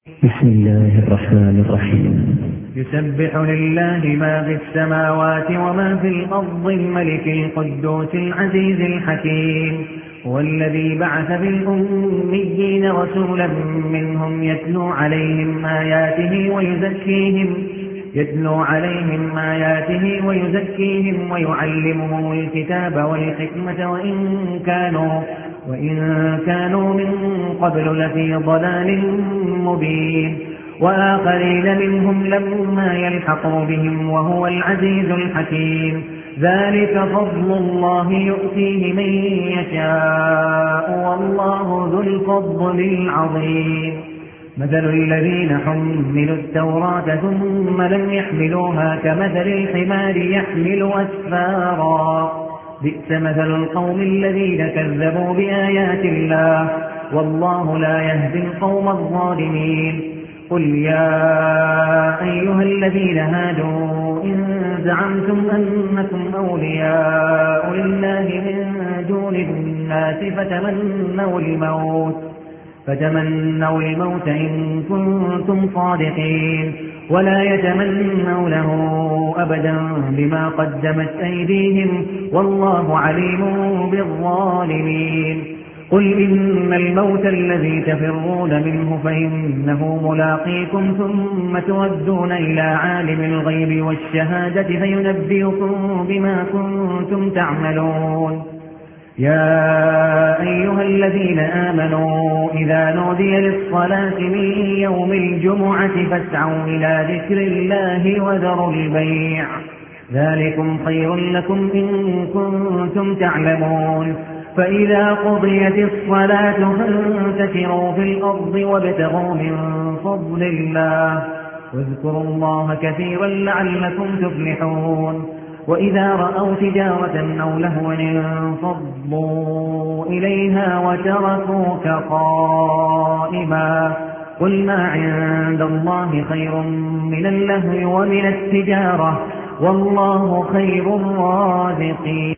بسم الله الرحمن الرحيم. يسبح لله ما في السماوات وما في الأرض الملك القدوس العزيز الحكيم. هو الذي بعث بالأميين رسولا منهم يتلو عليهم آياته ويزكيهم ويعلمهم الكتاب والحكمة وإن كانوا من قبل لفي ضلال مبين. وآخرين منهم لما يلحقوا بهم وهو العزيز الحكيم. ذلك فضل الله يؤتيه من يشاء والله ذو الفضل العظيم. مثل الذين حملوا التوراة ثم لم يحملوها كمثل الحمار يحمل أسفارا. بئس مثل القوم الذين كذبوا بآيات الله والله لا يهدي القوم الظالمين. قل يا أيها الذين هادوا إن زعمتم أنكم أولياء لله من دون الناس فتمنوا الموت إن كنتم صادقين ولا يتمنونه أبدا بما قدمت أيديهم والله عليم بالظالمين. قل إن الموت الذي تفرون منه فإنه ملاقيكم ثم تردون إلى عالم الغيب والشهادة فينبئكم بما كنتم تعملون. يا أيها الذين آمنوا إذا نودي للصلاة من يوم الجمعة فاسعوا إلى ذكر الله وذروا البيع ذلكم خير لكم إن كنتم تعلمون. فإذا قضيت الصلاة فانتشروا في الأرض وابتغوا من فضل الله واذكروا الله كثيرا لعلكم تفلحون. وإذا رأوا تجارة أو لهوا انفضوا إليها وتركوك قائما. قل ما عند الله خير من اللهو ومن التجارة والله خير الرازقين.